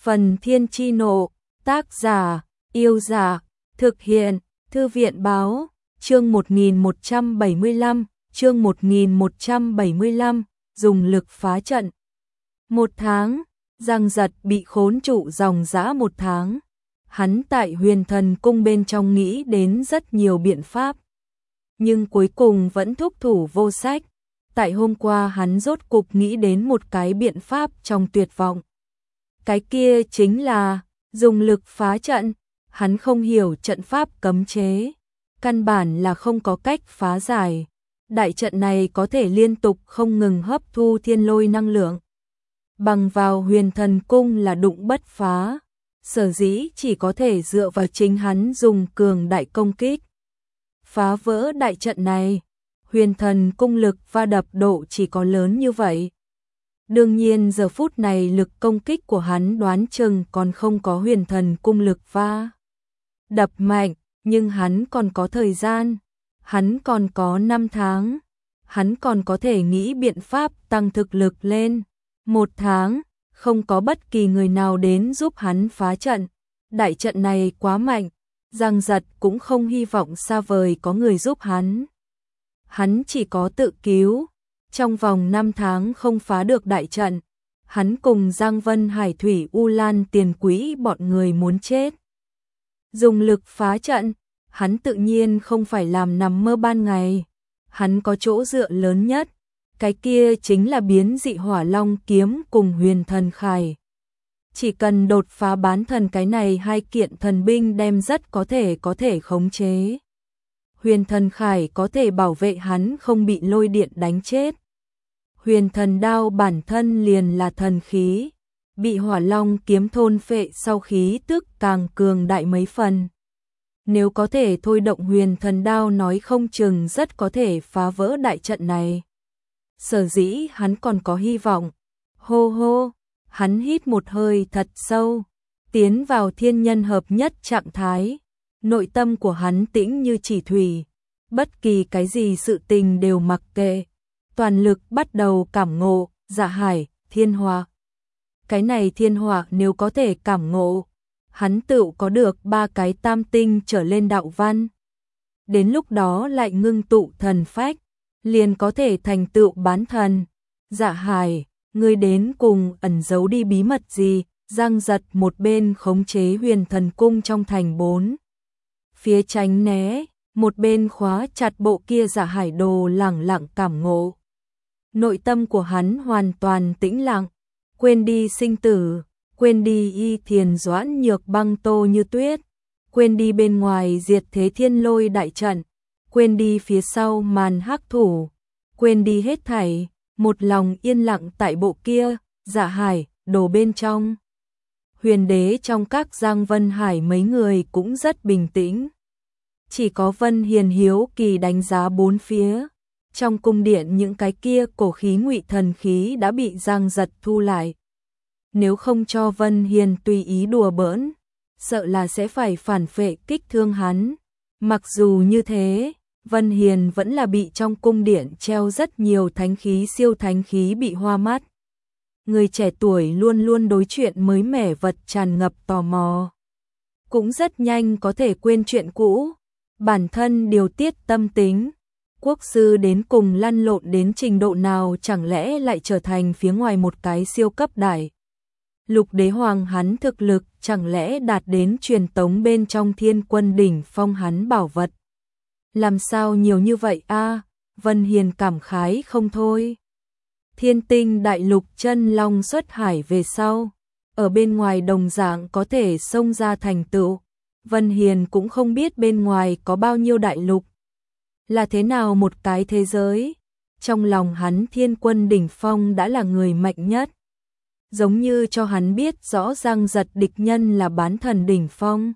Phần Thiên Chi Nộ, tác giả, Yêu Dạ, thực hiện, Thư viện Báo, chương 1175, chương 1175, dùng lực phá trận. 1 tháng, Giang Giật bị khốn trụ dòng dã 1 tháng. Hắn tại Huyền Thần Cung bên trong nghĩ đến rất nhiều biện pháp, nhưng cuối cùng vẫn thúc thủ vô sách. Tại hôm qua hắn rốt cục nghĩ đến một cái biện pháp trong tuyệt vọng. Cái kia chính là dùng lực phá trận. Hắn không hiểu trận pháp cấm chế, căn bản là không có cách phá giải. Đại trận này có thể liên tục không ngừng hấp thu thiên lôi năng lượng. Bằng vào Huyền Thần Cung là đụng bất phá, sở dĩ chỉ có thể dựa vào chính hắn dùng cường đại công kích phá vỡ đại trận này. Huyền Thần Cung lực va đập độ chỉ có lớn như vậy. Đương nhiên giờ phút này lực công kích của hắn đoán chừng còn không có Huyền Thần Cung lực va đập mạnh, nhưng hắn còn có thời gian, hắn còn có 5 tháng, hắn còn có thể nghĩ biện pháp tăng thực lực lên. 1 tháng, không có bất kỳ người nào đến giúp hắn phá trận. Đại trận này quá mạnh, Giang Giật cũng không hy vọng xa vời có người giúp hắn. Hắn chỉ có tự cứu. Trong vòng 5 tháng không phá được đại trận, hắn cùng Giang Vân Hải Thủy U Lan Tiền Quý bọn người muốn chết. Dùng lực phá trận, hắn tự nhiên không phải làm nằm mơ ban ngày. Hắn có chỗ dựa lớn nhất, cái kia chính là biến dị Hỏa Long kiếm cùng Huyền Thần Khải. Chỉ cần đột phá bán thần cái này hai kiện thần binh đem rất có thể khống chế. Huyền Thần Khải có thể bảo vệ hắn không bị lôi điện đánh chết. Huyền Thần Đao bản thân liền là thần khí, bị Hỏa Long kiếm thôn phệ sau khí tức càng cường đại mấy phần. Nếu có thể thôi động Huyền Thần Đao nói không chừng rất có thể phá vỡ đại trận này. Sở dĩ hắn còn có hy vọng. Hô hô, hắn hít một hơi thật sâu, tiến vào thiên nhân hợp nhất trạng thái. Nội tâm của hắn tĩnh như chỉ thủy, bất kỳ cái gì sự tình đều mặc kệ, toàn lực bắt đầu cảm ngộ. Dạ hải, thiên hỏa. Cái này thiên hỏa nếu có thể cảm ngộ, hắn tự có được 3 cái tam tinh trở lên đạo văn. Đến lúc đó lại ngưng tụ thần phách, liền có thể thành tựu bán thần. Dạ hải, ngươi đến cùng ẩn giấu đi bí mật gì? Giang Giật một bên khống chế Huyền Thần Cung trong thành 4 phía tránh né, một bên khóa chặt bộ kia Dạ hải đồ lẳng lặng cảm ngộ. Nội tâm của hắn hoàn toàn tĩnh lặng, quên đi sinh tử, quên đi Y Thiền Doãn Nhược Băng Tô Như Tuyết, quên đi bên ngoài diệt thế thiên lôi đại trận, quên đi phía sau màn hắc thủ, quên đi hết thảy, một lòng yên lặng tại bộ kia Dạ hải đồ bên trong. Huyền đế trong các Giang Vân Hải mấy người cũng rất bình tĩnh. Chỉ có Vân Hiền hiếu kỳ đánh giá 4 phía. Trong cung điện những cái kia cổ khí ngụy thần khí đã bị Giang Giật thu lại. Nếu không cho Vân Hiền tùy ý đùa bỡn, sợ là sẽ phải phản phệ kích thương hắn. Mặc dù như thế, Vân Hiền vẫn là bị trong cung điện treo rất nhiều thánh khí siêu thánh khí bị hoa mắt. Người trẻ tuổi luôn luôn đối chuyện mới mẻ vật tràn ngập tò mò, cũng rất nhanh có thể quên chuyện cũ. Bản thân điều tiết tâm tính, quốc sư đến cùng lăn lộn đến trình độ nào, chẳng lẽ lại trở thành phía ngoài một cái siêu cấp đại lục đế hoàng? Hắn thực lực chẳng lẽ đạt đến truyền tống bên trong thiên quân đỉnh phong hắn bảo vật? Làm sao nhiều như vậy a? Vân Hiền cảm khái không thôi. Thiên tinh đại lục chân long xuất hải về sau, ở bên ngoài đồng dạng có thể xông ra thành tựu. Vân Hiền cũng không biết bên ngoài có bao nhiêu đại lục, là thế nào một cái thế giới. Trong lòng hắn thiên quân đỉnh phong đã là người mạnh nhất, giống như cho hắn biết rõ Giang Giật địch nhân là bán thần đỉnh phong,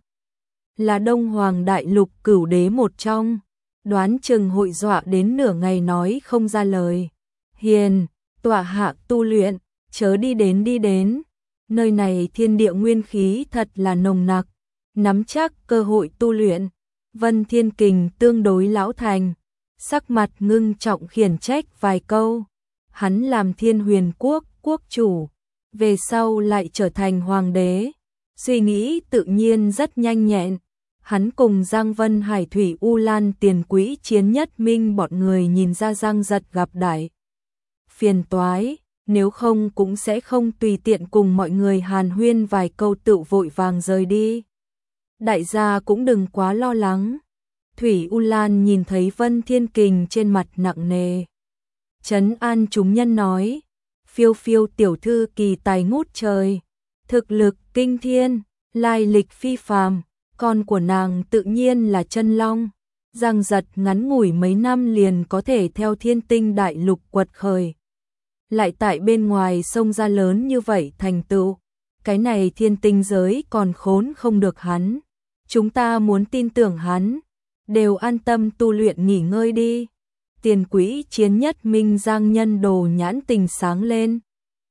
là Đông Hoàng đại lục cửu đế một trong, đoán chừng hội dọa đến nửa ngày nói không ra lời. Hiền, tọa hạ tu luyện, chớ đi đến, nơi này thiên địa nguyên khí thật là nồng nặc, nắm chắc cơ hội tu luyện. Vân Thiên Kình tương đối lão thành, sắc mặt ngưng trọng khiển trách vài câu. Hắn làm Thiên Huyền Quốc quốc chủ, về sau lại trở thành hoàng đế. Suy nghĩ tự nhiên rất nhanh nhẹn. Hắn cùng Giang Vân Hải Thủy U Lan Tiền Quỹ Chiến Nhất Minh bọn người nhìn ra Giang Giật gặp đại phiền toái, nếu không cũng sẽ không tùy tiện cùng mọi người hàn huyên vài câu tự vội vàng rời đi. Đại gia cũng đừng quá lo lắng. Thủy U Lan nhìn thấy Vân Thiên Kình trên mặt nặng nề, trấn an chúng nhân nói, Phiêu Phiêu tiểu thư kỳ tài ngút trời, thực lực kinh thiên, lai lịch phi phàm, con của nàng tự nhiên là chân long. Giang Giật ngắn ngủi mấy năm liền có thể theo Thiên Tinh đại lục quật khởi, lại tại bên ngoài sông ra lớn như vậy thành tựu, cái này Thiên Tinh giới còn khốn không được hắn. Chúng ta muốn tin tưởng hắn, đều an tâm tu luyện nghỉ ngơi đi. Tiền Quỹ Chiến Nhất Minh Giang Nhân Đồ nhãn tình sáng lên,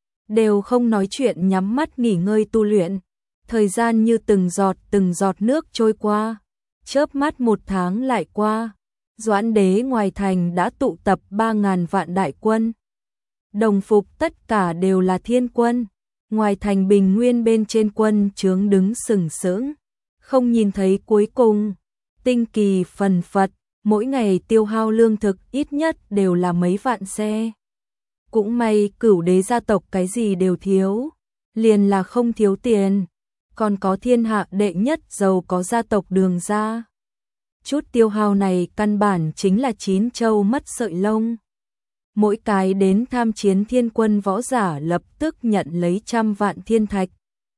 đều không nói chuyện nhắm mắt nghỉ ngơi tu luyện. Thời gian như từng giọt nước trôi qua, chớp mắt 1 tháng lại qua. Doãn Đế ngoài thành đã tụ tập 3.000 vạn đại quân, đồng phục tất cả đều là thiên quân. Ngoài thành bình nguyên bên trên quân trướng đứng sừng sững, không nhìn thấy cuối cùng. Tinh kỳ phần phật, mỗi ngày tiêu hao lương thực ít nhất đều là mấy vạn xe. Cũng may Cửu Đế gia tộc cái gì đều thiếu, liền là không thiếu tiền. Còn có thiên hạ đệ nhất giàu có gia tộc Đường gia. Chút tiêu hao này căn bản chính là 9 châu mất sợi lông. Mỗi cái đến tham chiến thiên quân võ giả lập tức nhận lấy 100 vạn thiên thạch.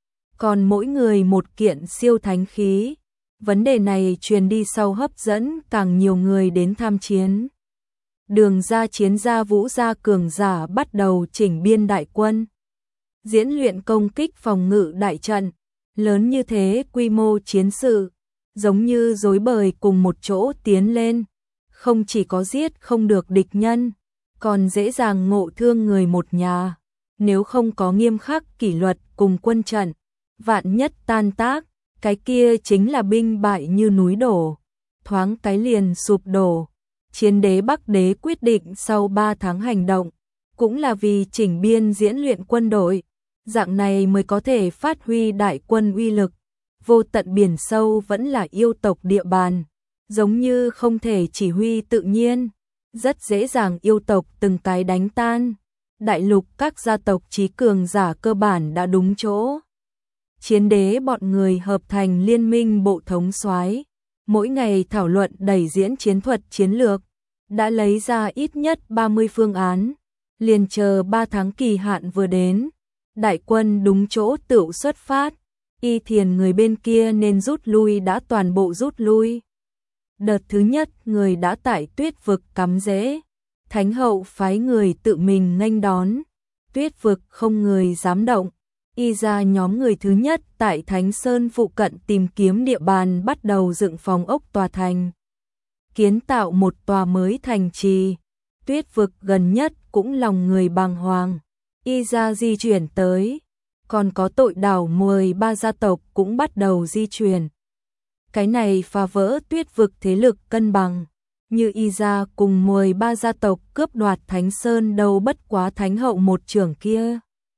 Còn mỗi người một kiện siêu thánh khí. Vấn đề này truyền đi sau hấp dẫn càng nhiều người đến tham chiến. Đường gia chiến gia Vũ gia cường giả bắt đầu chỉnh biên đại quân, diễn luyện công kích phòng ngự đại trận. Lớn như thế quy mô chiến sự, giống như rối bời cùng một chỗ tiến lên, không chỉ có giết không được địch nhân, còn dễ dàng ngộ thương người một nhà. Nếu không có nghiêm khắc kỷ luật cùng quân trận, vạn nhất tan tác, cái kia chính là binh bại như núi đổ, thoáng cái liền sụp đổ. Chiến đế Bắc Đế quyết định sau 3 tháng hành động, cũng là vì chỉnh biên diễn luyện quân đội, dạng này mới có thể phát huy đại quân uy lực. Vô tận biển sâu vẫn là yêu tộc địa bàn, giống như không thể chỉ huy tự nhiên, rất dễ dàng yêu tộc từng cái đánh tan. Đại lục các gia tộc trí cường giả cơ bản đã đúng chỗ. Chiến đế bọn người hợp thành liên minh bộ thống soái, mỗi ngày thảo luận đẩy diễn chiến thuật chiến lược, đã lấy ra ít nhất 30 phương án, liền chờ 3 tháng kỳ hạn vừa đến. Đại quân đúng chỗ tựu xuất phát, Y Thiền người bên kia nên rút lui đã toàn bộ rút lui. Đợt thứ nhất người đã tại Tuyết vực cắm rễ, Thánh hậu phái người tự mình nghênh đón, Tuyết vực không người dám động. Y ra nhóm người thứ nhất tại Thánh Sơn phụ cận tìm kiếm địa bàn, bắt đầu dựng phòng ốc tòa thành, kiến tạo một tòa mới thành trì. Tuyết vực gần nhất cũng lòng người bàng hoàng, Y ra di chuyển tới, còn có tội đảo 13 gia tộc cũng bắt đầu di chuyển. Cái này phá vỡ Tuyết vực thế lực cân bằng, như Y ra cùng 13 gia tộc cướp đoạt Thánh Sơn đâu bất quá Thánh hậu một trưởng kia,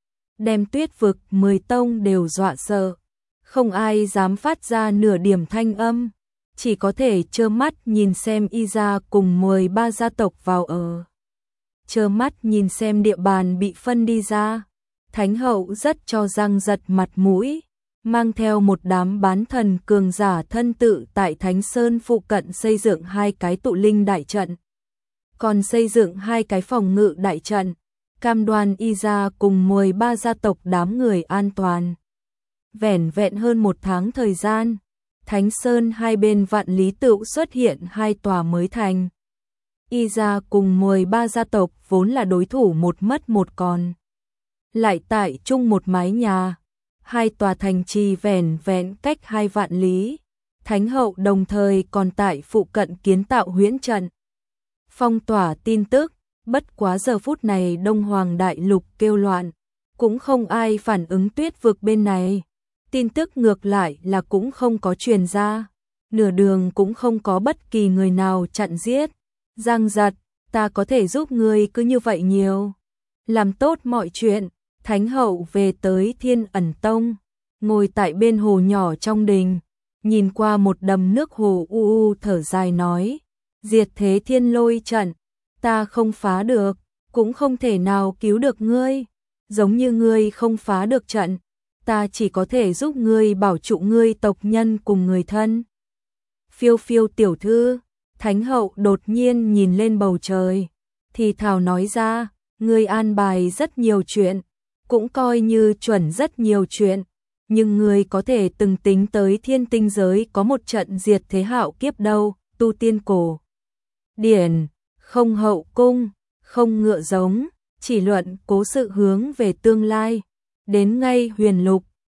đem Tuyết vực 10 tông đều dọa sợ, không ai dám phát ra nửa điểm thanh âm, chỉ có thể trơ mắt nhìn xem Y ra cùng 13 gia tộc vào ở. Trơ mắt nhìn xem địa bàn bị phân đi ra. Thánh hậu rất cho Giang Giật mặt mũi, mang theo một đám bán thần cường giả thân tự tại Thánh Sơn phụ cận xây dựng 2 cái tụ linh đại trận, còn xây dựng 2 cái phòng ngự đại trận, cam đoan Y ra cùng 13 gia tộc đám người an toàn. Vẻn vẹn hơn 1 tháng thời gian, Thánh Sơn hai bên Vạn Lý tựu xuất hiện 2 tòa mới thành. Y ra cùng 13 gia tộc vốn là đối thủ một mất một còn, lại tại chung một mái nhà, 2 tòa thành trì vẻn vẹn cách 2 vạn lý. Thánh hậu đồng thời còn tại phụ cận kiến tạo huyễn trận, phong tỏa tin tức. Bất quá giờ phút này Đông Hoàng đại lục kêu loạn, cũng không ai phản ứng Tuyết vực bên này. Tin tức ngược lại là cũng không có truyền ra, nửa đường cũng không có bất kỳ người nào chặn giết. Giang Giật, ta có thể giúp ngươi cứ như vậy nhiều, làm tốt mọi chuyện, Thánh hậu về tới Thiên Ẩn Tông, ngồi tại bên hồ nhỏ trong đình, nhìn qua một đầm nước hồ thở dài nói, diệt thế thiên lôi trận, ta không phá được, cũng không thể nào cứu được ngươi, giống như ngươi không phá được trận, ta chỉ có thể giúp ngươi bảo trụ ngươi tộc nhân cùng người thân. Phiêu phiêu tiểu thư, Thánh hậu đột nhiên nhìn lên bầu trời, thì thào nói ra, ngươi an bài rất nhiều chuyện, cũng coi như chuẩn rất nhiều chuyện, nhưng ngươi có thể từng tính tới thiên tinh giới có một trận diệt thế hạo kiếp đâu, tu tiên cổ điển, không hậu cung, không ngựa giống, chỉ luận cố sự hướng về tương lai, đến ngay huyền lục,